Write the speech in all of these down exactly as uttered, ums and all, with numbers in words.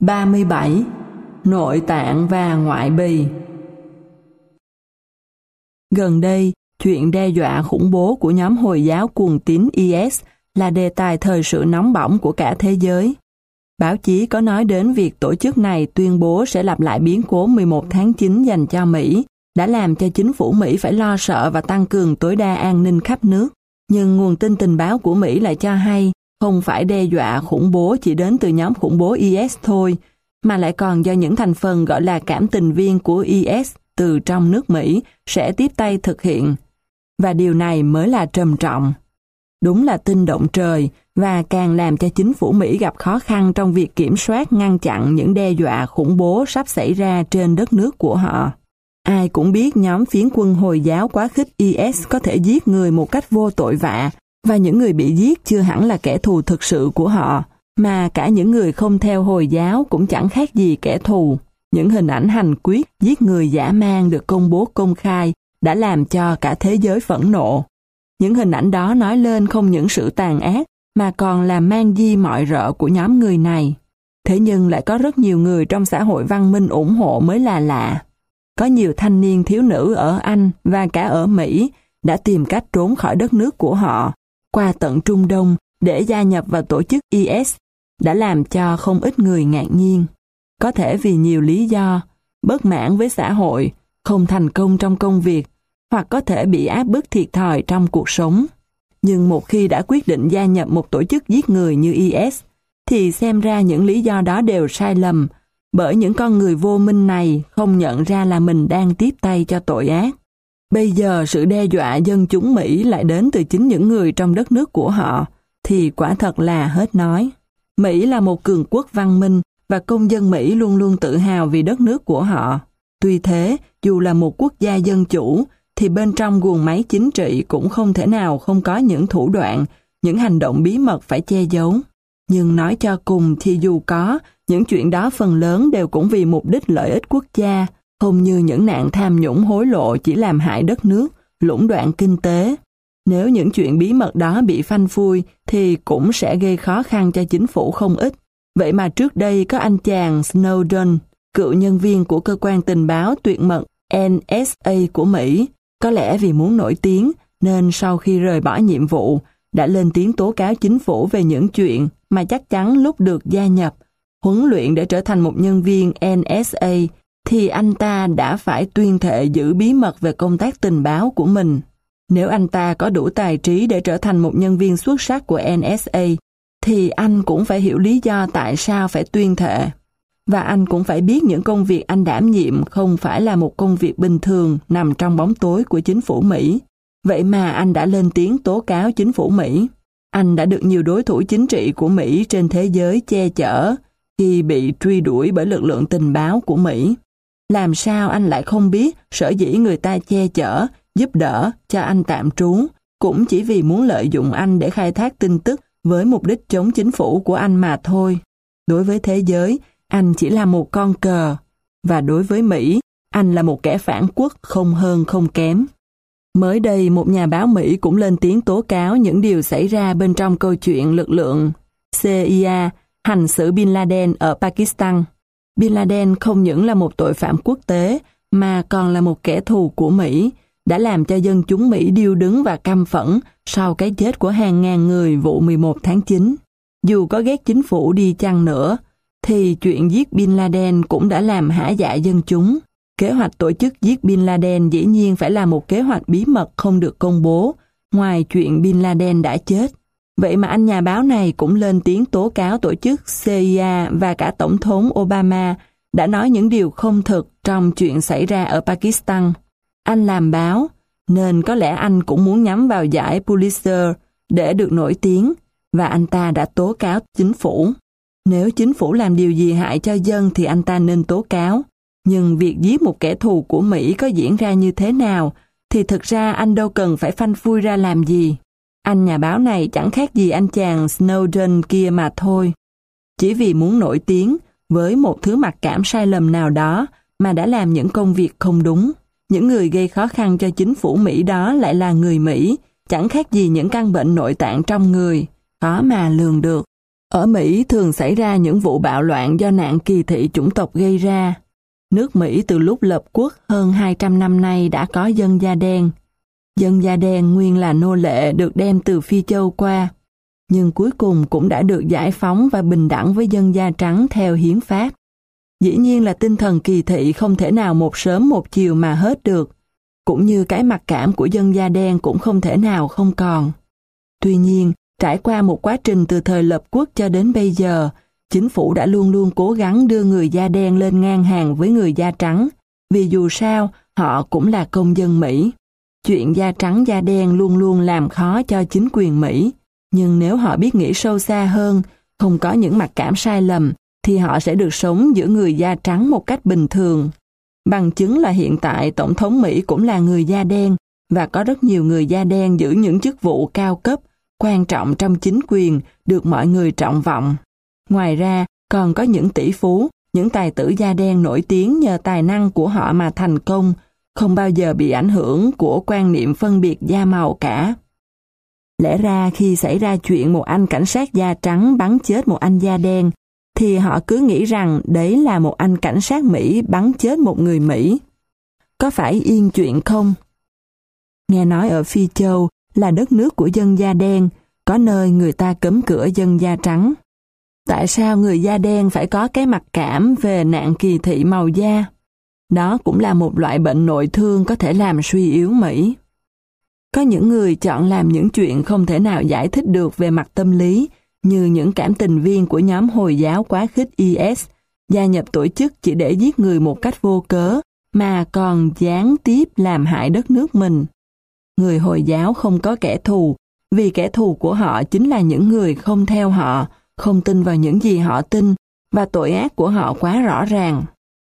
ba mươi bảy. Nội tạng và ngoại bì. Gần đây, chuyện đe dọa khủng bố của nhóm Hồi giáo cuồng tín i ét là đề tài thời sự nóng bỏng của cả thế giới. Báo chí có nói đến việc tổ chức này tuyên bố sẽ lặp lại biến cố mười một tháng chín dành cho Mỹ, đã làm cho chính phủ Mỹ phải lo sợ và tăng cường tối đa an ninh khắp nước. Nhưng nguồn tin tình báo của Mỹ lại cho hay không phải đe dọa khủng bố chỉ đến từ nhóm khủng bố i ét thôi, mà lại còn do những thành phần gọi là cảm tình viên của i ét từ trong nước Mỹ sẽ tiếp tay thực hiện. Và điều này mới là trầm trọng. Đúng là tin động trời, và càng làm cho chính phủ Mỹ gặp khó khăn trong việc kiểm soát ngăn chặn những đe dọa khủng bố sắp xảy ra trên đất nước của họ. Ai cũng biết nhóm phiến quân Hồi giáo quá khích i ét có thể giết người một cách vô tội vạ, và những người bị giết chưa hẳn là kẻ thù thực sự của họ, mà cả những người không theo Hồi giáo cũng chẳng khác gì kẻ thù. Những hình ảnh hành quyết giết người dã man được công bố công khai đã làm cho cả thế giới phẫn nộ. Những hình ảnh đó nói lên không những sự tàn ác, mà còn là mang di mọi rợ của nhóm người này. Thế nhưng lại có rất nhiều người trong xã hội văn minh ủng hộ mới là lạ. Có nhiều thanh niên thiếu nữ ở Anh và cả ở Mỹ đã tìm cách trốn khỏi đất nước của họ, qua tận Trung Đông để gia nhập vào tổ chức i ét, đã làm cho không ít người ngạc nhiên. Có thể vì nhiều lý do, bất mãn với xã hội, không thành công trong công việc, hoặc có thể bị áp bức thiệt thòi trong cuộc sống. Nhưng một khi đã quyết định gia nhập một tổ chức giết người như i ét, thì xem ra những lý do đó đều sai lầm, bởi những con người vô minh này không nhận ra là mình đang tiếp tay cho tội ác. Bây giờ sự đe dọa dân chúng Mỹ lại đến từ chính những người trong đất nước của họ, thì quả thật là hết nói. Mỹ là một cường quốc văn minh, và công dân Mỹ luôn luôn tự hào vì đất nước của họ. Tuy thế, dù là một quốc gia dân chủ, thì bên trong guồng máy chính trị cũng không thể nào không có những thủ đoạn, những hành động bí mật phải che giấu. Nhưng nói cho cùng thì dù có, những chuyện đó phần lớn đều cũng vì mục đích lợi ích quốc gia, không như những nạn tham nhũng hối lộ chỉ làm hại đất nước, lũng đoạn kinh tế. Nếu những chuyện bí mật đó bị phanh phui thì cũng sẽ gây khó khăn cho chính phủ không ít. Vậy mà trước đây có anh chàng Snowden, cựu nhân viên của cơ quan tình báo tuyệt mật en ét a của Mỹ, có lẽ vì muốn nổi tiếng nên sau khi rời bỏ nhiệm vụ, đã lên tiếng tố cáo chính phủ về những chuyện mà chắc chắn lúc được gia nhập, huấn luyện để trở thành một nhân viên en ét a, thì anh ta đã phải tuyên thệ giữ bí mật về công tác tình báo của mình. Nếu anh ta có đủ tài trí để trở thành một nhân viên xuất sắc của en ét a, thì anh cũng phải hiểu lý do tại sao phải tuyên thệ. Và anh cũng phải biết những công việc anh đảm nhiệm không phải là một công việc bình thường nằm trong bóng tối của chính phủ Mỹ. Vậy mà anh đã lên tiếng tố cáo chính phủ Mỹ. Anh đã được nhiều đối thủ chính trị của Mỹ trên thế giới che chở khi bị truy đuổi bởi lực lượng tình báo của Mỹ. Làm sao anh lại không biết sở dĩ người ta che chở, giúp đỡ cho anh tạm trú, cũng chỉ vì muốn lợi dụng anh để khai thác tin tức với mục đích chống chính phủ của anh mà thôi. Đối với thế giới, anh chỉ là một con cờ, và đối với Mỹ, anh là một kẻ phản quốc không hơn không kém. Mới đây, một nhà báo Mỹ cũng lên tiếng tố cáo những điều xảy ra bên trong câu chuyện lực lượng xê i a hành xử Bin Laden ở Pakistan. Bin Laden không những là một tội phạm quốc tế, mà còn là một kẻ thù của Mỹ, đã làm cho dân chúng Mỹ điêu đứng và căm phẫn sau cái chết của hàng ngàn người vụ mười một tháng chín. Dù có ghét chính phủ đi chăng nữa, thì chuyện giết Bin Laden cũng đã làm hả dạ dân chúng. Kế hoạch tổ chức giết Bin Laden dĩ nhiên phải là một kế hoạch bí mật không được công bố, ngoài chuyện Bin Laden đã chết. Vậy mà anh nhà báo này cũng lên tiếng tố cáo tổ chức xê i a và cả Tổng thống Obama đã nói những điều không thực trong chuyện xảy ra ở Pakistan. Anh làm báo, nên có lẽ anh cũng muốn nhắm vào giải Pulitzer để được nổi tiếng, và anh ta đã tố cáo chính phủ. Nếu chính phủ làm điều gì hại cho dân thì anh ta nên tố cáo. Nhưng việc giết một kẻ thù của Mỹ có diễn ra như thế nào thì thực ra anh đâu cần phải phanh phui ra làm gì. Anh nhà báo này chẳng khác gì anh chàng Snowden kia mà thôi. Chỉ vì muốn nổi tiếng với một thứ mặc cảm sai lầm nào đó mà đã làm những công việc không đúng. Những người gây khó khăn cho chính phủ Mỹ đó lại là người Mỹ, chẳng khác gì những căn bệnh nội tạng trong người, khó mà lường được. Ở Mỹ thường xảy ra những vụ bạo loạn do nạn kỳ thị chủng tộc gây ra. Nước Mỹ từ lúc lập quốc hơn hai trăm năm nay đã có dân da đen. Dân da đen nguyên là nô lệ được đem từ Phi Châu qua, nhưng cuối cùng cũng đã được giải phóng và bình đẳng với dân da trắng theo hiến pháp. Dĩ nhiên là tinh thần kỳ thị không thể nào một sớm một chiều mà hết được, cũng như cái mặc cảm của dân da đen cũng không thể nào không còn. Tuy nhiên, trải qua một quá trình từ thời lập quốc cho đến bây giờ, chính phủ đã luôn luôn cố gắng đưa người da đen lên ngang hàng với người da trắng, vì dù sao, họ cũng là công dân Mỹ. Chuyện da trắng da đen luôn luôn làm khó cho chính quyền Mỹ, nhưng nếu họ biết nghĩ sâu xa hơn, không có những mặc cảm sai lầm, thì họ sẽ được sống giữa người da trắng một cách bình thường. Bằng chứng là hiện tại Tổng thống Mỹ cũng là người da đen, và có rất nhiều người da đen giữ những chức vụ cao cấp, quan trọng trong chính quyền, được mọi người trọng vọng. Ngoài ra, còn có những tỷ phú, những tài tử da đen nổi tiếng nhờ tài năng của họ mà thành công, không bao giờ bị ảnh hưởng của quan niệm phân biệt da màu cả. Lẽ ra khi xảy ra chuyện một anh cảnh sát da trắng bắn chết một anh da đen, thì họ cứ nghĩ rằng đấy là một anh cảnh sát Mỹ bắn chết một người Mỹ. Có phải yên chuyện không? Nghe nói ở Phi Châu là đất nước của dân da đen, có nơi người ta cấm cửa dân da trắng. Tại sao người da đen phải có cái mặc cảm về nạn kỳ thị màu da? Đó cũng là một loại bệnh nội thương có thể làm suy yếu Mỹ. Có những người chọn làm những chuyện không thể nào giải thích được về mặt tâm lý, như những cảm tình viên của nhóm Hồi giáo quá khích i ét, gia nhập tổ chức chỉ để giết người một cách vô cớ, mà còn gián tiếp làm hại đất nước mình. Người Hồi giáo không có kẻ thù, vì kẻ thù của họ chính là những người không theo họ, không tin vào những gì họ tin, và tội ác của họ quá rõ ràng.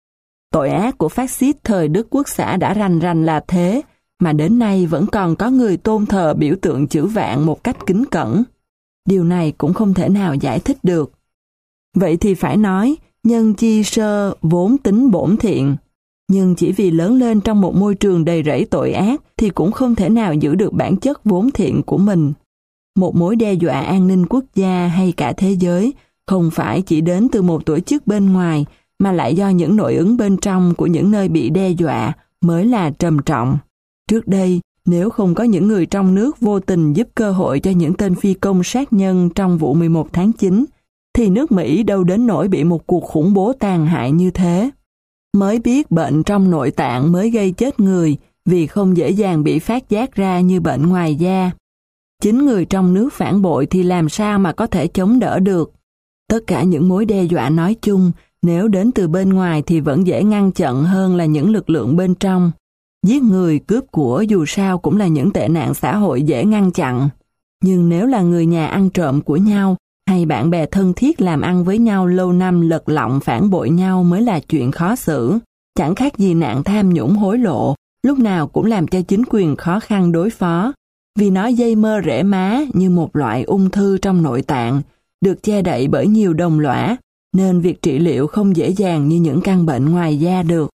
Tội ác của phát xít thời Đức Quốc xã đã rành rành là thế, mà đến nay vẫn còn có người tôn thờ biểu tượng chữ vạn một cách kính cẩn. Điều này cũng không thể nào giải thích được. Vậy thì phải nói, nhân chi sơ vốn tính bổn thiện, nhưng chỉ vì lớn lên trong một môi trường đầy rẫy tội ác thì cũng không thể nào giữ được bản chất vốn thiện của mình. Một mối đe dọa an ninh quốc gia hay cả thế giới không phải chỉ đến từ một tổ chức bên ngoài, mà lại do những nội ứng bên trong của những nơi bị đe dọa mới là trầm trọng. Trước đây, nếu không có những người trong nước vô tình giúp cơ hội cho những tên phi công sát nhân trong vụ mười một tháng chín, thì nước Mỹ đâu đến nỗi bị một cuộc khủng bố tàn hại như thế. Mới biết bệnh trong nội tạng mới gây chết người vì không dễ dàng bị phát giác ra như bệnh ngoài da. Chính người trong nước phản bội thì làm sao mà có thể chống đỡ được. Tất cả những mối đe dọa nói chung, nếu đến từ bên ngoài thì vẫn dễ ngăn chặn hơn là những lực lượng bên trong. Giết người, cướp của dù sao cũng là những tệ nạn xã hội dễ ngăn chặn. Nhưng nếu là người nhà ăn trộm của nhau, hay bạn bè thân thiết làm ăn với nhau lâu năm lật lọng phản bội nhau mới là chuyện khó xử. Chẳng khác gì nạn tham nhũng hối lộ, lúc nào cũng làm cho chính quyền khó khăn đối phó. Vì nó dây mơ rễ má như một loại ung thư trong nội tạng, được che đậy bởi nhiều đồng lõa, nên việc trị liệu không dễ dàng như những căn bệnh ngoài da được.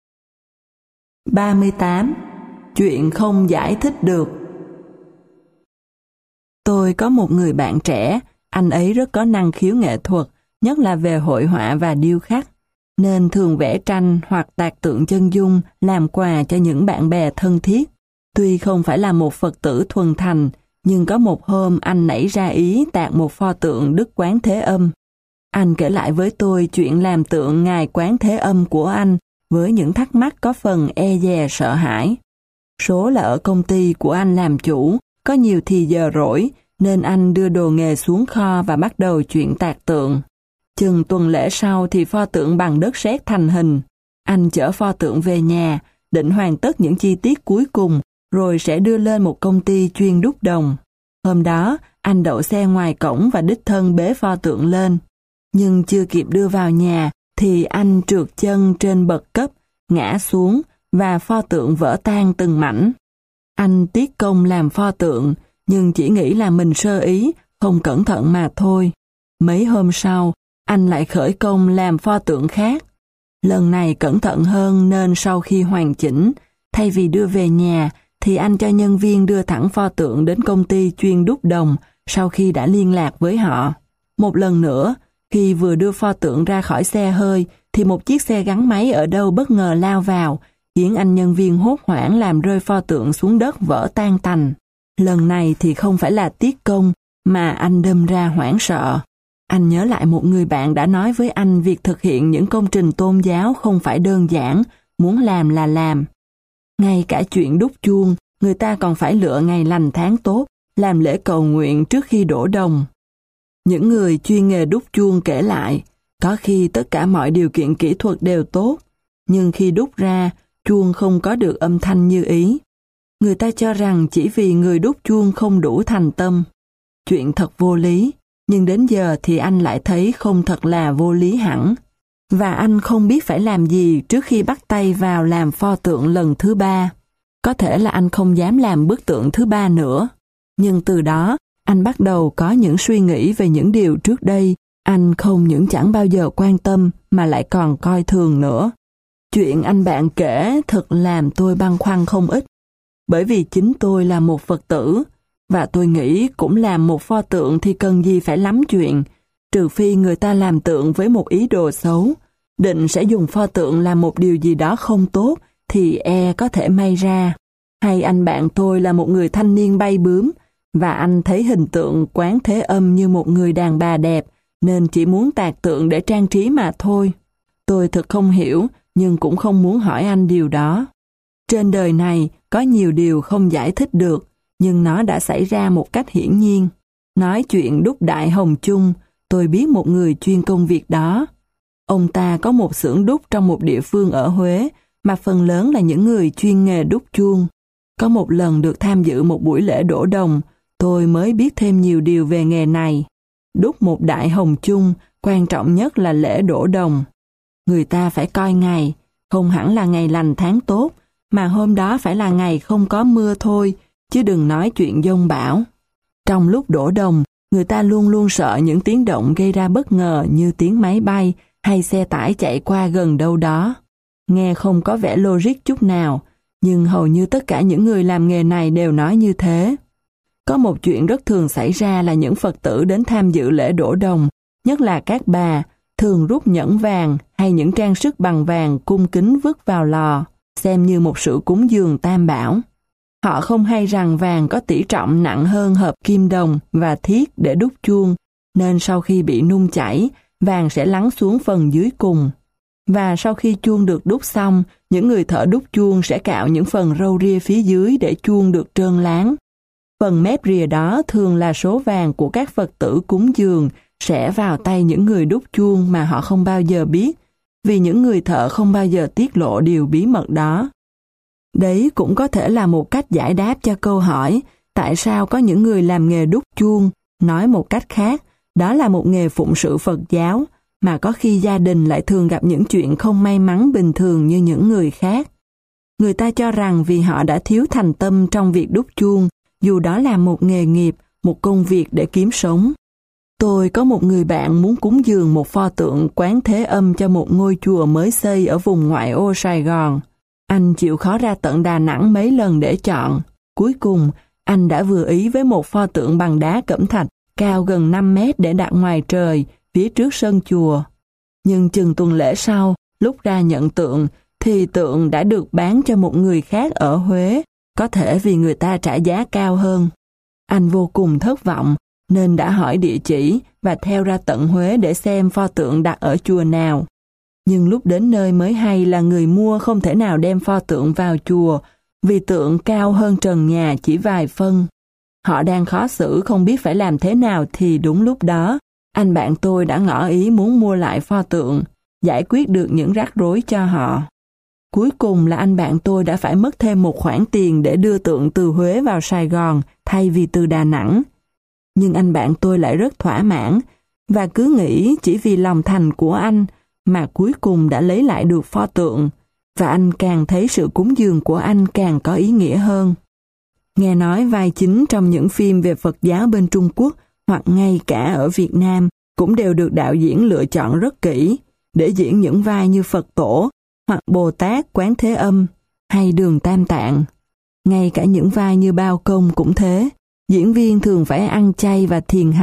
ba mươi tám. Chuyện không giải thích được. Tôi có một người bạn trẻ, anh ấy rất có năng khiếu nghệ thuật, nhất là về hội họa và điêu khắc, nên thường vẽ tranh hoặc tạc tượng chân dung làm quà cho những bạn bè thân thiết. Tuy không phải là một Phật tử thuần thành, nhưng có một hôm anh nảy ra ý tạc một pho tượng Đức Quán Thế Âm. Anh kể lại với tôi chuyện làm tượng Ngài Quán Thế Âm của anh với những thắc mắc có phần e dè sợ hãi. Số là ở công ty của anh làm chủ, có nhiều thì giờ rỗi, nên anh đưa đồ nghề xuống kho và bắt đầu chuyện tạc tượng. Chừng tuần lễ sau thì pho tượng bằng đất sét thành hình. Anh chở pho tượng về nhà, định hoàn tất những chi tiết cuối cùng, rồi sẽ đưa lên một công ty chuyên đúc đồng. Hôm đó, anh đậu xe ngoài cổng và đích thân bế pho tượng lên. Nhưng chưa kịp đưa vào nhà, thì anh trượt chân trên bậc cấp, ngã xuống, và pho tượng vỡ tan từng mảnh. Anh tiếc công làm pho tượng, nhưng chỉ nghĩ là mình sơ ý, không cẩn thận mà thôi. Mấy hôm sau, anh lại khởi công làm pho tượng khác. Lần này cẩn thận hơn nên sau khi hoàn chỉnh, thay vì đưa về nhà, thì anh cho nhân viên đưa thẳng pho tượng đến công ty chuyên đúc đồng sau khi đã liên lạc với họ. Một lần nữa, khi vừa đưa pho tượng ra khỏi xe hơi, thì một chiếc xe gắn máy ở đâu bất ngờ lao vào, khiến anh nhân viên hốt hoảng làm rơi pho tượng xuống đất vỡ tan tành. Lần này thì không phải là tiếc công, mà anh đâm ra hoảng sợ. Anh nhớ lại một người bạn đã nói với anh việc thực hiện những công trình tôn giáo không phải đơn giản, muốn làm là làm. Ngay cả chuyện đúc chuông, người ta còn phải lựa ngày lành tháng tốt, làm lễ cầu nguyện trước khi đổ đồng. Những người chuyên nghề đúc chuông kể lại, có khi tất cả mọi điều kiện kỹ thuật đều tốt, nhưng khi đúc ra, chuông không có được âm thanh như ý. Người ta cho rằng chỉ vì người đúc chuông không đủ thành tâm. Chuyện thật vô lý, nhưng đến giờ thì anh lại thấy không thật là vô lý hẳn. Và anh không biết phải làm gì trước khi bắt tay vào làm pho tượng lần thứ ba. Có thể là anh không dám làm bức tượng thứ ba nữa. Nhưng từ đó, anh bắt đầu có những suy nghĩ về những điều trước đây anh không những chẳng bao giờ quan tâm mà lại còn coi thường nữa. Chuyện anh bạn kể thật làm tôi băn khoăn không ít. Bởi vì chính tôi là một Phật tử, và tôi nghĩ cũng làm một pho tượng thì cần gì phải lắm chuyện, trừ phi người ta làm tượng với một ý đồ xấu, định sẽ dùng pho tượng làm một điều gì đó không tốt, thì e có thể may ra. Hay anh bạn tôi là một người thanh niên bay bướm, và anh thấy hình tượng Quán Thế Âm như một người đàn bà đẹp, nên chỉ muốn tạc tượng để trang trí mà thôi. Tôi thật không hiểu, nhưng cũng không muốn hỏi anh điều đó. Trên đời này có nhiều điều không giải thích được, nhưng nó đã xảy ra một cách hiển nhiên. Nói chuyện đúc đại hồng chung, tôi biết một người chuyên công việc đó. Ông ta có một xưởng đúc trong một địa phương ở Huế, mà phần lớn là những người chuyên nghề đúc chuông. Có một lần được tham dự một buổi lễ đổ đồng, tôi mới biết thêm nhiều điều về nghề này. Đúc một đại hồng chung, quan trọng nhất là lễ đổ đồng. Người ta phải coi ngày, không hẳn là ngày lành tháng tốt, mà hôm đó phải là ngày không có mưa thôi, chứ đừng nói chuyện dông bão. Trong lúc đổ đồng, người ta luôn luôn sợ những tiếng động gây ra bất ngờ như tiếng máy bay hay xe tải chạy qua gần đâu đó. Nghe không có vẻ logic chút nào, nhưng hầu như tất cả những người làm nghề này đều nói như thế. Có một chuyện rất thường xảy ra là những Phật tử đến tham dự lễ đổ đồng, nhất là các bà, thường rút nhẫn vàng hay những trang sức bằng vàng cung kính vứt vào lò, xem như một sự cúng dường tam bảo. Họ không hay rằng vàng có tỷ trọng nặng hơn hợp kim đồng và thiết để đúc chuông, nên sau khi bị nung chảy, vàng sẽ lắng xuống phần dưới cùng. Và sau khi chuông được đúc xong, những người thợ đúc chuông sẽ cạo những phần râu ria phía dưới để chuông được trơn láng. Phần mép rìa đó thường là số vàng của các Phật tử cúng dường sẽ vào tay những người đúc chuông mà họ không bao giờ biết, vì những người thợ không bao giờ tiết lộ điều bí mật đó. Đấy cũng có thể là một cách giải đáp cho câu hỏi tại sao có những người làm nghề đúc chuông. Nói một cách khác, đó là một nghề phụng sự Phật giáo, mà có khi gia đình lại thường gặp những chuyện không may mắn bình thường như những người khác. Người ta cho rằng vì họ đã thiếu thành tâm trong việc đúc chuông, dù đó là một nghề nghiệp, một công việc để kiếm sống. Tôi có một người bạn muốn cúng dường một pho tượng Quán Thế Âm cho một ngôi chùa mới xây ở vùng ngoại ô Sài Gòn. Anh chịu khó ra tận Đà Nẵng mấy lần để chọn. Cuối cùng, anh đã vừa ý với một pho tượng bằng đá cẩm thạch cao gần năm mét để đặt ngoài trời, phía trước sân chùa. Nhưng chừng tuần lễ sau, lúc ra nhận tượng, thì tượng đã được bán cho một người khác ở Huế, có thể vì người ta trả giá cao hơn. Anh vô cùng thất vọng, nên đã hỏi địa chỉ và theo ra tận Huế để xem pho tượng đặt ở chùa nào. Nhưng lúc đến nơi mới hay là người mua không thể nào đem pho tượng vào chùa, vì tượng cao hơn trần nhà chỉ vài phân. Họ đang khó xử không biết phải làm thế nào thì đúng lúc đó, anh bạn tôi đã ngỏ ý muốn mua lại pho tượng, giải quyết được những rắc rối cho họ. Cuối cùng là anh bạn tôi đã phải mất thêm một khoản tiền để đưa tượng từ Huế vào Sài Gòn thay vì từ Đà Nẵng. Nhưng anh bạn tôi lại rất thỏa mãn, và cứ nghĩ chỉ vì lòng thành của anh mà cuối cùng đã lấy lại được pho tượng, và anh càng thấy sự cúng dường của anh càng có ý nghĩa hơn. Nghe nói vai chính trong những phim về Phật giáo bên Trung Quốc hoặc ngay cả ở Việt Nam cũng đều được đạo diễn lựa chọn rất kỹ để diễn những vai như Phật Tổ hoặc Bồ Tát Quán Thế Âm hay Đường Tam Tạng. Ngay cả những vai như Bao Công cũng thế, diễn viên thường phải ăn chay và thiền hành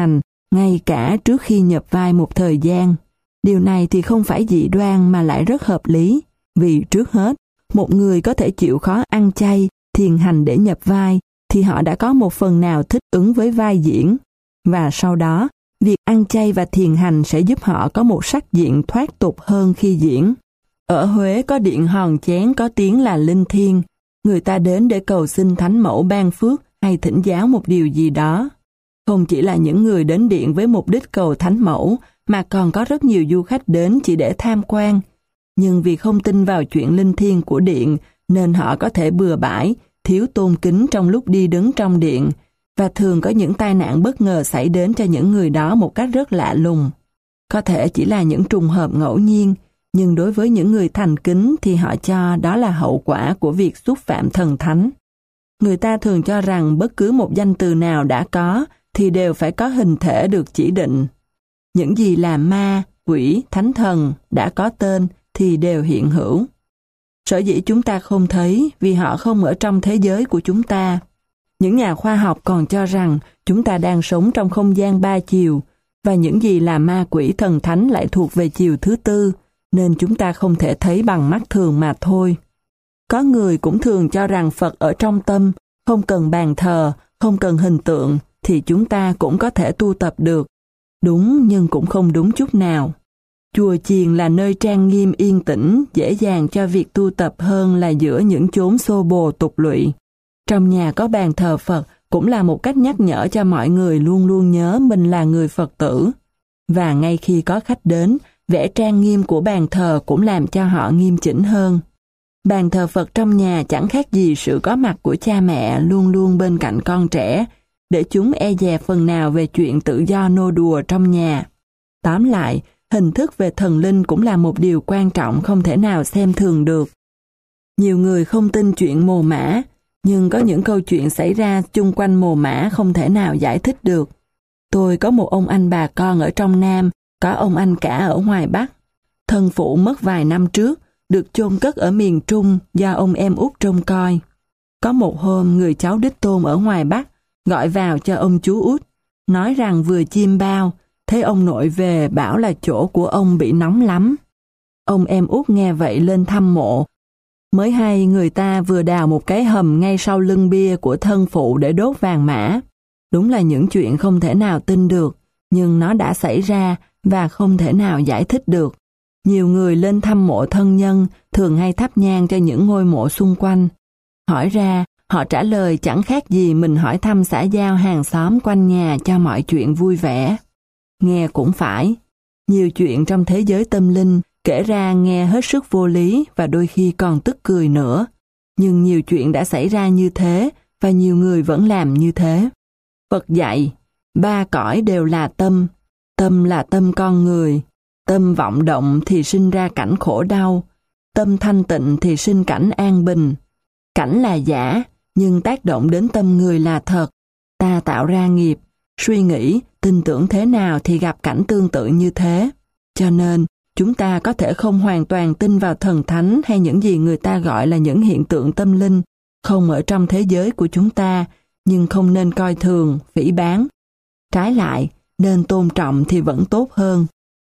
ngay cả trước khi nhập vai một thời gian. Điều này thì không phải dị đoan mà lại rất hợp lý, vì trước hết, một người có thể chịu khó ăn chay, thiền hành để nhập vai, thì họ đã có một phần nào thích ứng với vai diễn. Và sau đó, việc ăn chay và thiền hành sẽ giúp họ có một sắc diện thoát tục hơn khi diễn. Ở Huế có điện hòn chén có tiếng là linh thiêng. Người ta đến để cầu xin Thánh Mẫu ban phước hay thỉnh giáo một điều gì đó. Không chỉ là những người đến điện với mục đích cầu Thánh Mẫu, mà còn có rất nhiều du khách đến chỉ để tham quan. Nhưng vì không tin vào chuyện linh thiêng của điện, nên họ có thể bừa bãi, thiếu tôn kính trong lúc đi đứng trong điện, và thường có những tai nạn bất ngờ xảy đến cho những người đó một cách rất lạ lùng. Có thể chỉ là những trùng hợp ngẫu nhiên, nhưng đối với những người thành kính thì họ cho đó là hậu quả của việc xúc phạm thần thánh. Người ta thường cho rằng bất cứ một danh từ nào đã có thì đều phải có hình thể được chỉ định. Những gì là ma, quỷ, thánh thần đã có tên thì đều hiện hữu. Sở dĩ chúng ta không thấy vì họ không ở trong thế giới của chúng ta. Những nhà khoa học còn cho rằng chúng ta đang sống trong không gian ba chiều, và những gì là ma quỷ thần thánh lại thuộc về chiều thứ tư, nên chúng ta không thể thấy bằng mắt thường mà thôi. Có người cũng thường cho rằng Phật ở trong tâm, không cần bàn thờ, không cần hình tượng, thì chúng ta cũng có thể tu tập được. Đúng nhưng cũng không đúng chút nào. Chùa chiền là nơi trang nghiêm yên tĩnh, dễ dàng cho việc tu tập hơn là giữa những chốn xô bồ tục lụy. Trong nhà có bàn thờ Phật cũng là một cách nhắc nhở cho mọi người luôn luôn nhớ mình là người Phật tử. Và ngay khi có khách đến, vẻ trang nghiêm của bàn thờ cũng làm cho họ nghiêm chỉnh hơn. Bàn thờ Phật trong nhà chẳng khác gì sự có mặt của cha mẹ luôn luôn bên cạnh con trẻ, để chúng e dè phần nào về chuyện tự do nô đùa trong nhà. Tóm lại, hình thức về thần linh cũng là một điều quan trọng không thể nào xem thường được. Nhiều người không tin chuyện mồ mả, nhưng có những câu chuyện xảy ra chung quanh mồ mả không thể nào giải thích được. Tôi có một ông anh bà con ở trong Nam, có ông anh cả ở ngoài Bắc. Thân phụ mất vài năm trước, được chôn cất ở miền Trung do ông em út trông coi. Có một hôm người cháu đích tôn ở ngoài Bắc gọi vào cho ông chú út, nói rằng vừa chiêm bao, thấy ông nội về bảo là chỗ của ông bị nóng lắm. Ông em út nghe vậy lên thăm mộ. Mới hay người ta vừa đào một cái hầm ngay sau lưng bia của thân phụ để đốt vàng mã. Đúng là những chuyện không thể nào tin được, nhưng nó đã xảy ra và không thể nào giải thích được. Nhiều người lên thăm mộ thân nhân thường hay thắp nhang cho những ngôi mộ xung quanh. Hỏi ra, họ trả lời chẳng khác gì mình hỏi thăm xã giao hàng xóm quanh nhà cho mọi chuyện vui vẻ. Nghe cũng phải. Nhiều chuyện trong thế giới tâm linh kể ra nghe hết sức vô lý và đôi khi còn tức cười nữa. Nhưng nhiều chuyện đã xảy ra như thế và nhiều người vẫn làm như thế. Phật dạy, ba cõi đều là tâm. Tâm là tâm con người. Tâm vọng động thì sinh ra cảnh khổ đau. Tâm thanh tịnh thì sinh cảnh an bình. Cảnh là giả, nhưng tác động đến tâm người là thật. Ta tạo ra nghiệp, suy nghĩ, tin tưởng thế nào thì gặp cảnh tương tự như thế. Cho nên, chúng ta có thể không hoàn toàn tin vào thần thánh hay những gì người ta gọi là những hiện tượng tâm linh, không ở trong thế giới của chúng ta, nhưng không nên coi thường, phỉ báng. Trái lại, nên tôn trọng thì vẫn tốt hơn.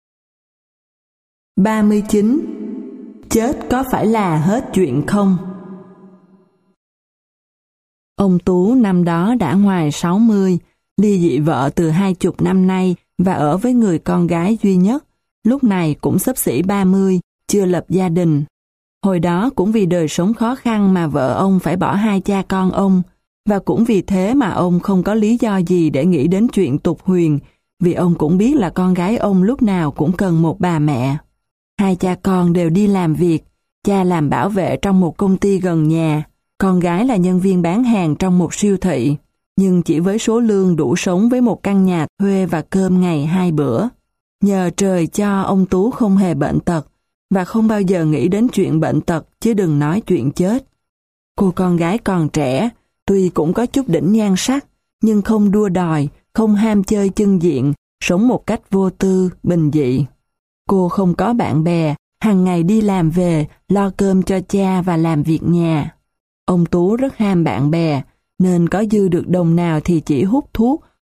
ba mươi chín. Chết có phải là hết chuyện không? Ông Tú năm đó đã ngoài sáu mươi, ly dị vợ từ hai chục năm nay và ở với người con gái duy nhất, lúc này cũng xấp xỉ ba mươi, chưa lập gia đình. Hồi đó cũng vì đời sống khó khăn mà vợ ông phải bỏ hai cha con ông, và cũng vì thế mà ông không có lý do gì để nghĩ đến chuyện tục huyền, vì ông cũng biết là con gái ông lúc nào cũng cần một bà mẹ. Hai cha con đều đi làm việc, cha làm bảo vệ trong một công ty gần nhà, con gái là nhân viên bán hàng trong một siêu thị, nhưng chỉ với số lương đủ sống với một căn nhà thuê và cơm ngày hai bữa. Nhờ trời cho ông Tú không hề bệnh tật, và không bao giờ nghĩ đến chuyện bệnh tật, chứ đừng nói chuyện chết. Cô con gái còn trẻ, tuy cũng có chút đỉnh nhan sắc, nhưng không đua đòi, không ham chơi chân diện, sống một cách vô tư, bình dị. Cô không có bạn bè, hàng ngày đi làm về, lo cơm cho cha và làm việc nhà. Ông Tú rất ham bạn bè, nên có dư được đồng nào thì chỉ hút thuốc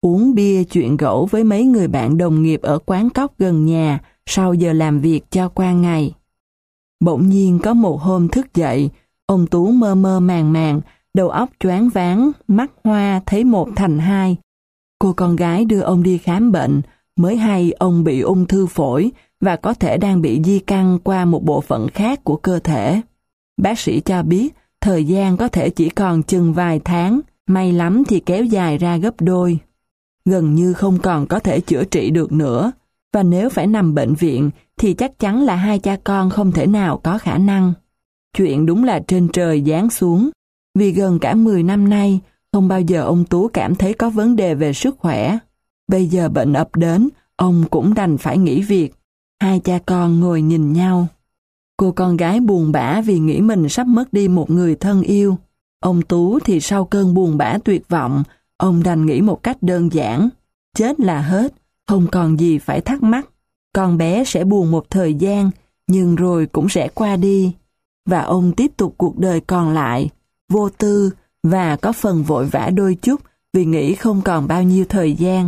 uống bia chuyện gẫu với mấy người bạn đồng nghiệp ở quán cóc gần nhà sau giờ làm việc cho qua ngày. Bỗng nhiên có một hôm thức dậy, ông Tú mơ mơ màng màng, đầu óc choáng váng, mắt hoa thấy một thành hai. Cô con gái đưa ông đi khám bệnh, mới hay ông bị ung thư phổi và có thể đang bị di căn qua một bộ phận khác của cơ thể. Bác sĩ cho biết thời gian có thể chỉ còn chừng vài tháng, may lắm thì kéo dài ra gấp đôi. Gần như không còn có thể chữa trị được nữa, và nếu phải nằm bệnh viện thì chắc chắn là hai cha con không thể nào có khả năng. Chuyện đúng là trên trời giáng xuống, vì gần cả mười năm nay, không bao giờ ông Tú cảm thấy có vấn đề về sức khỏe. Bây giờ bệnh ập đến, ông cũng đành phải nghỉ việc. Hai cha con ngồi nhìn nhau. Cô con gái buồn bã vì nghĩ mình sắp mất đi một người thân yêu. Ông Tú thì sau cơn buồn bã tuyệt vọng, ông đành nghĩ một cách đơn giản. Chết là hết, không còn gì phải thắc mắc. Con bé sẽ buồn một thời gian, nhưng rồi cũng sẽ qua đi. Và ông tiếp tục cuộc đời còn lại, vô tư và có phần vội vã đôi chút vì nghĩ không còn bao nhiêu thời gian.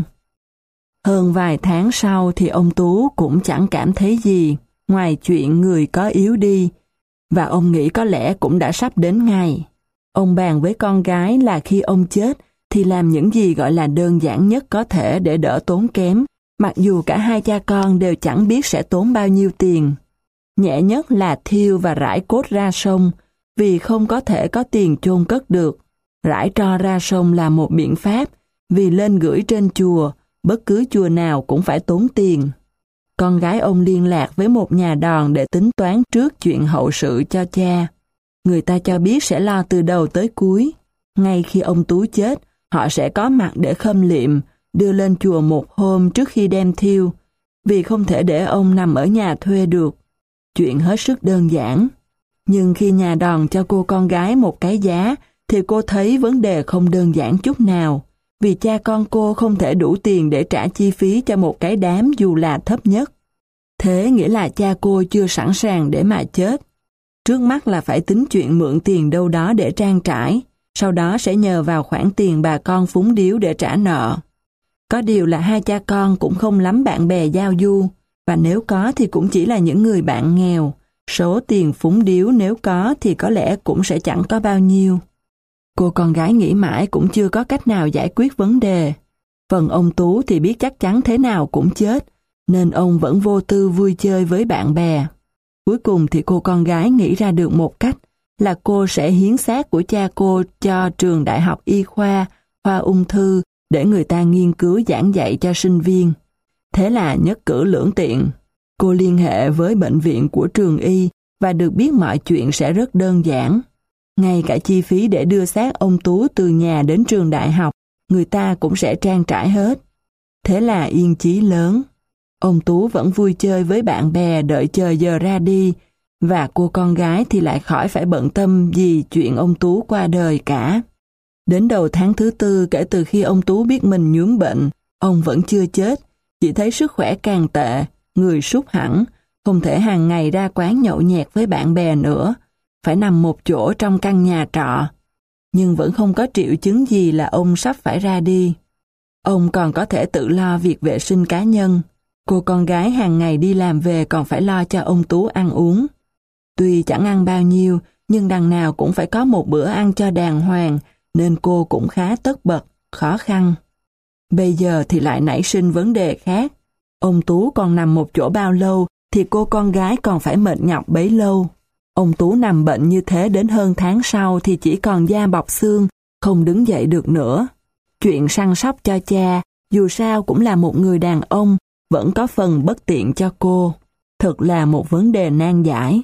Hơn vài tháng sau thì ông Tú cũng chẳng cảm thấy gì, ngoài chuyện người có yếu đi, và ông nghĩ có lẽ cũng đã sắp đến ngày. Ông bàn với con gái là khi ông chết thì làm những gì gọi là đơn giản nhất có thể để đỡ tốn kém, mặc dù cả hai cha con đều chẳng biết sẽ tốn bao nhiêu tiền. Nhẹ nhất là thiêu và rải cốt ra sông, vì không có thể có tiền chôn cất được. Rải tro ra sông là một biện pháp, vì lên gửi trên chùa, bất cứ chùa nào cũng phải tốn tiền. Con gái ông liên lạc với một nhà đòn để tính toán trước chuyện hậu sự cho cha. Người ta cho biết sẽ lo từ đầu tới cuối. Ngay khi ông Tú chết, họ sẽ có mặt để khâm liệm, đưa lên chùa một hôm trước khi đem thiêu, vì không thể để ông nằm ở nhà thuê được. Chuyện hết sức đơn giản. Nhưng khi nhà đòn cho cô con gái một cái giá, thì cô thấy vấn đề không đơn giản chút nào, vì cha con cô không thể đủ tiền để trả chi phí cho một cái đám dù là thấp nhất. Thế nghĩa là cha cô chưa sẵn sàng để mà chết. Trước mắt là phải tính chuyện mượn tiền đâu đó để trang trải, sau đó sẽ nhờ vào khoản tiền bà con phúng điếu để trả nợ. Có điều là hai cha con cũng không lắm bạn bè giao du, và nếu có thì cũng chỉ là những người bạn nghèo. Số tiền phúng điếu nếu có thì có lẽ cũng sẽ chẳng có bao nhiêu. Cô con gái nghĩ mãi cũng chưa có cách nào giải quyết vấn đề. Phần ông Tú thì biết chắc chắn thế nào cũng chết, nên ông vẫn vô tư vui chơi với bạn bè. Cuối cùng thì cô con gái nghĩ ra được một cách, là cô sẽ hiến xác của cha cô cho trường đại học y khoa, khoa ung thư, để người ta nghiên cứu giảng dạy cho sinh viên. Thế là nhất cử lưỡng tiện. Cô liên hệ với bệnh viện của trường y và được biết mọi chuyện sẽ rất đơn giản. Ngay cả chi phí để đưa xác ông Tú từ nhà đến trường đại học, người ta cũng sẽ trang trải hết. Thế là yên chí lớn. Ông Tú vẫn vui chơi với bạn bè đợi chờ giờ ra đi, và cô con gái thì lại khỏi phải bận tâm gì chuyện ông Tú qua đời cả. Đến đầu tháng thứ tư kể từ khi ông Tú biết mình nhuốm bệnh, ông vẫn chưa chết, chỉ thấy sức khỏe càng tệ, người sút hẳn, không thể hàng ngày ra quán nhậu nhẹt với bạn bè nữa, phải nằm một chỗ trong căn nhà trọ. Nhưng vẫn không có triệu chứng gì là ông sắp phải ra đi. Ông còn có thể tự lo việc vệ sinh cá nhân. Cô con gái hàng ngày đi làm về còn phải lo cho ông Tú ăn uống. Tuy chẳng ăn bao nhiêu, nhưng đằng nào cũng phải có một bữa ăn cho đàng hoàng, nên cô cũng khá tất bật, khó khăn. Bây giờ thì lại nảy sinh vấn đề khác. Ông Tú còn nằm một chỗ bao lâu, thì cô con gái còn phải mệt nhọc bấy lâu. Ông Tú nằm bệnh như thế đến hơn tháng sau thì chỉ còn da bọc xương, không đứng dậy được nữa. Chuyện săn sóc cho cha, dù sao cũng là một người đàn ông, vẫn có phần bất tiện cho cô. Thật là một vấn đề nan giải.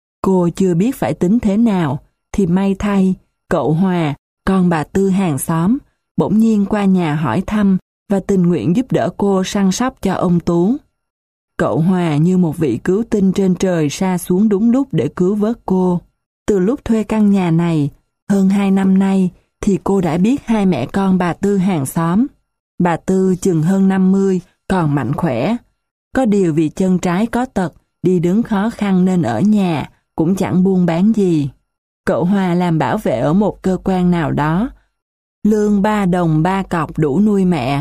Cô chưa biết phải tính thế nào, thì may thay, cậu Hòa, con bà Tư hàng xóm, bỗng nhiên qua nhà hỏi thăm và tình nguyện giúp đỡ cô săn sóc cho ông Tú. Cậu Hòa như một vị cứu tinh trên trời sa xuống đúng lúc để cứu vớt cô. Từ lúc thuê căn nhà này, hơn hai năm nay, thì cô đã biết hai mẹ con bà Tư hàng xóm. Bà Tư chừng hơn năm mươi, còn mạnh khỏe. Có điều vì chân trái có tật, đi đứng khó khăn nên ở nhà, cũng chẳng buôn bán gì. Cậu Hòa làm bảo vệ ở một cơ quan nào đó. Lương ba đồng ba cọc đủ nuôi mẹ.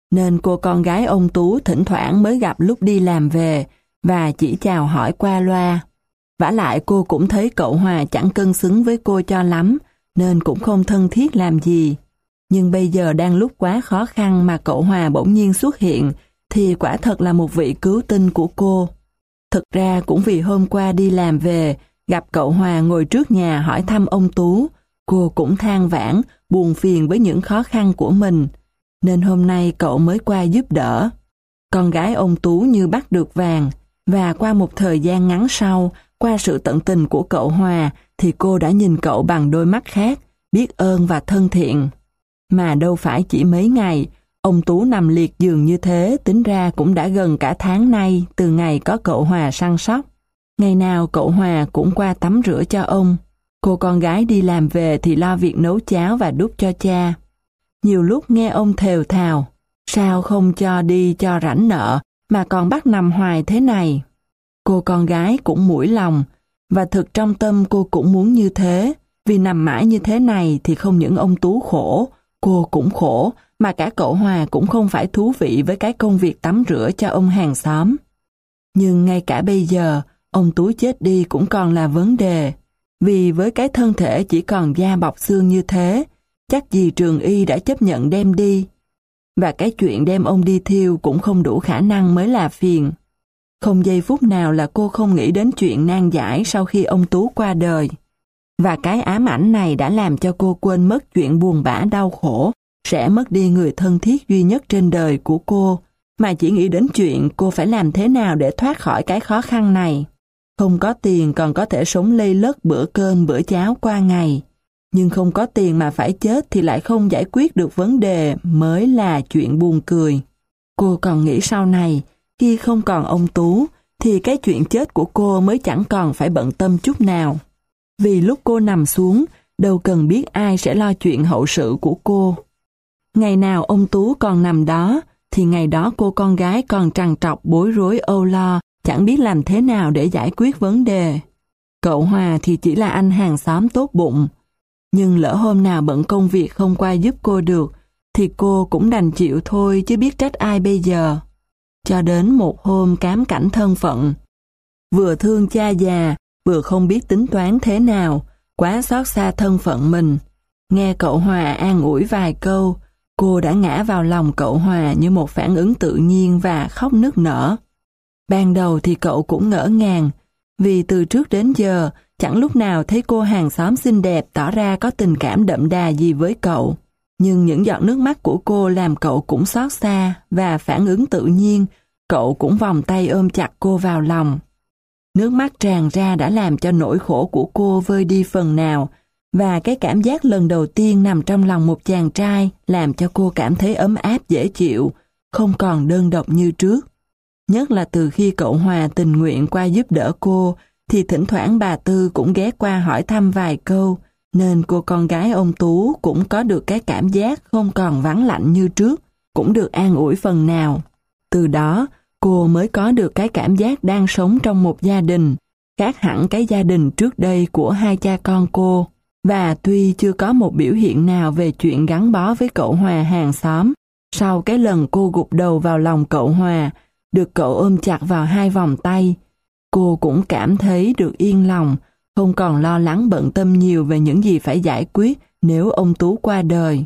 nên cô con gái ông Tú thỉnh thoảng mới gặp lúc đi làm về và chỉ chào hỏi qua loa. Vả lại cô cũng thấy cậu Hòa chẳng cân xứng với cô cho lắm, nên cũng không thân thiết làm gì. Nhưng bây giờ đang lúc quá khó khăn mà cậu Hòa bỗng nhiên xuất hiện, thì quả thật là một vị cứu tinh của cô. Thực ra cũng vì hôm qua đi làm về, gặp cậu Hòa ngồi trước nhà hỏi thăm ông Tú, cô cũng than vãn, buồn phiền với những khó khăn của mình, nên hôm nay cậu mới qua giúp đỡ. Con gái ông Tú như bắt được vàng, và qua một thời gian ngắn sau, qua sự tận tình của cậu Hòa, thì cô đã nhìn cậu bằng đôi mắt khác, biết ơn và thân thiện. Mà đâu phải chỉ mấy ngày, ông Tú nằm liệt giường như thế tính ra cũng đã gần cả tháng nay từ ngày có cậu Hòa săn sóc. Ngày nào cậu Hòa cũng qua tắm rửa cho ông. Cô con gái đi làm về thì lo việc nấu cháo và đút cho cha. Nhiều lúc nghe ông thều thào, sao không cho đi cho rảnh nợ mà còn bắt nằm hoài thế này. Cô con gái cũng mũi lòng, và thực trong tâm cô cũng muốn như thế, vì nằm mãi như thế này thì không những ông Tú khổ, cô cũng khổ, mà cả cậu Hòa cũng không phải thú vị với cái công việc tắm rửa cho ông hàng xóm. Nhưng ngay cả bây giờ, ông Tú chết đi cũng còn là vấn đề, vì với cái thân thể chỉ còn da bọc xương như thế, chắc gì trường y đã chấp nhận đem đi. Và cái chuyện đem ông đi thiêu cũng không đủ khả năng mới là phiền. Không giây phút nào là cô không nghĩ đến chuyện nan giải sau khi ông Tú qua đời. Và cái ám ảnh này đã làm cho cô quên mất chuyện buồn bã đau khổ, sẽ mất đi người thân thiết duy nhất trên đời của cô, mà chỉ nghĩ đến chuyện cô phải làm thế nào để thoát khỏi cái khó khăn này. Không có tiền còn có thể sống lây lất bữa cơm bữa cháo qua ngày, nhưng không có tiền mà phải chết thì lại không giải quyết được vấn đề mới là chuyện buồn cười. Cô còn nghĩ sau này, khi không còn ông Tú, thì cái chuyện chết của cô mới chẳng còn phải bận tâm chút nào. Vì lúc cô nằm xuống, đâu cần biết ai sẽ lo chuyện hậu sự của cô. Ngày nào ông Tú còn nằm đó, thì ngày đó cô con gái còn trằn trọc bối rối âu lo, chẳng biết làm thế nào để giải quyết vấn đề. Cậu Hòa thì chỉ là anh hàng xóm tốt bụng, nhưng lỡ hôm nào bận công việc không qua giúp cô được, thì cô cũng đành chịu thôi chứ biết trách ai bây giờ. Cho đến một hôm cám cảnh thân phận. Vừa thương cha già, vừa không biết tính toán thế nào, quá xót xa thân phận mình. Nghe cậu Hòa an ủi vài câu, cô đã ngã vào lòng cậu Hòa như một phản ứng tự nhiên và khóc nức nở. Ban đầu thì cậu cũng ngỡ ngàng, vì từ trước đến giờ chẳng lúc nào thấy cô hàng xóm xinh đẹp tỏ ra có tình cảm đậm đà gì với cậu. Nhưng những giọt nước mắt của cô làm cậu cũng xót xa, và phản ứng tự nhiên, cậu cũng vòng tay ôm chặt cô vào lòng. Nước mắt tràn ra đã làm cho nỗi khổ của cô vơi đi phần nào, và cái cảm giác lần đầu tiên nằm trong lòng một chàng trai làm cho cô cảm thấy ấm áp dễ chịu, không còn đơn độc như trước. Nhất là từ khi cậu Hòa tình nguyện qua giúp đỡ cô, thì thỉnh thoảng bà Tư cũng ghé qua hỏi thăm vài câu, nên cô con gái ông Tú cũng có được cái cảm giác không còn vắng lạnh như trước, cũng được an ủi phần nào. Từ đó, cô mới có được cái cảm giác đang sống trong một gia đình, khác hẳn cái gia đình trước đây của hai cha con cô. Và tuy chưa có một biểu hiện nào về chuyện gắn bó với cậu Hòa hàng xóm, sau cái lần cô gục đầu vào lòng cậu Hòa, được cậu ôm chặt vào hai vòng tay, cô cũng cảm thấy được yên lòng, không còn lo lắng bận tâm nhiều về những gì phải giải quyết nếu ông Tú qua đời.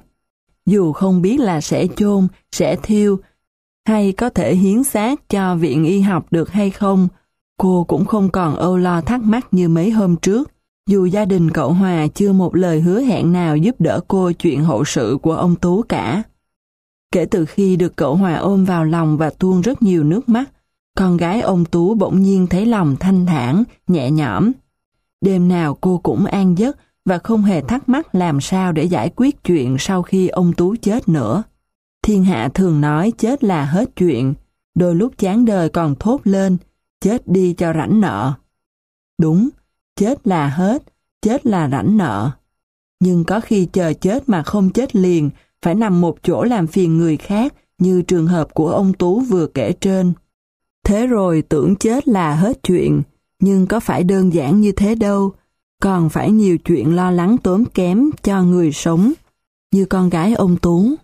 Dù không biết là sẽ chôn, sẽ thiêu, hay có thể hiến xác cho viện y học được hay không, cô cũng không còn âu lo thắc mắc như mấy hôm trước, dù gia đình cậu Hòa chưa một lời hứa hẹn nào giúp đỡ cô chuyện hậu sự của ông Tú cả. Kể từ khi được cậu Hòa ôm vào lòng và tuôn rất nhiều nước mắt, con gái ông Tú bỗng nhiên thấy lòng thanh thản, nhẹ nhõm. Đêm nào cô cũng an giấc và không hề thắc mắc làm sao để giải quyết chuyện sau khi ông Tú chết nữa. Thiên hạ thường nói chết là hết chuyện, đôi lúc chán đời còn thốt lên, chết đi cho rảnh nợ. Đúng, chết là hết, chết là rảnh nợ. Nhưng có khi chờ chết mà không chết liền, phải nằm một chỗ làm phiền người khác, như trường hợp của ông Tú vừa kể trên. Thế rồi tưởng chết là hết chuyện, nhưng có phải đơn giản như thế đâu, còn phải nhiều chuyện lo lắng tốn kém cho người sống, như con gái ông Tú.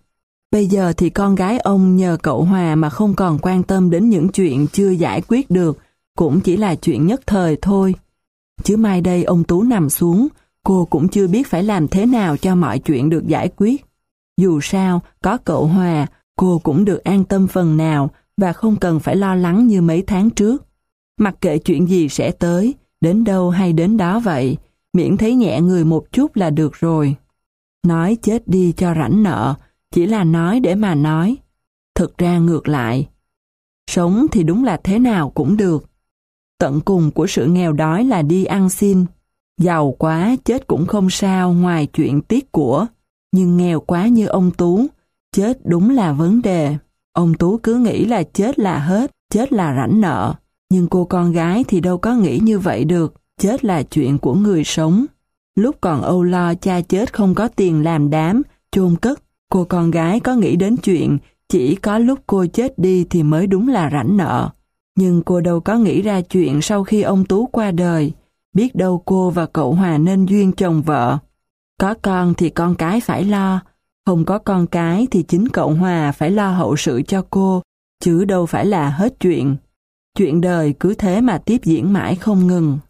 Bây giờ thì con gái ông nhờ cậu Hòa mà không còn quan tâm đến những chuyện chưa giải quyết được, cũng chỉ là chuyện nhất thời thôi. Chứ mai đây ông Tú nằm xuống, cô cũng chưa biết phải làm thế nào cho mọi chuyện được giải quyết. Dù sao, có cậu Hòa, cô cũng được an tâm phần nào và không cần phải lo lắng như mấy tháng trước. Mặc kệ chuyện gì sẽ tới, đến đâu hay đến đó vậy, miễn thấy nhẹ người một chút là được rồi. Nói chết đi cho rảnh nợ, chỉ là nói để mà nói. Thực ra ngược lại, sống thì đúng là thế nào cũng được. Tận cùng của sự nghèo đói là đi ăn xin. Giàu quá chết cũng không sao ngoài chuyện tiếc của. Nhưng nghèo quá như ông Tú, chết đúng là vấn đề. Ông Tú cứ nghĩ là chết là hết, chết là rảnh nợ. Nhưng cô con gái thì đâu có nghĩ như vậy được. Chết là chuyện của người sống. Lúc còn âu lo cha chết không có tiền làm đám, chôn cất, cô con gái có nghĩ đến chuyện chỉ có lúc cô chết đi thì mới đúng là rảnh nợ. Nhưng cô đâu có nghĩ ra chuyện sau khi ông Tú qua đời, biết đâu cô và cậu Hòa nên duyên chồng vợ. Có con thì con cái phải lo, không có con cái thì chính cậu Hòa phải lo hậu sự cho cô, chứ đâu phải là hết chuyện. Chuyện đời cứ thế mà tiếp diễn mãi không ngừng.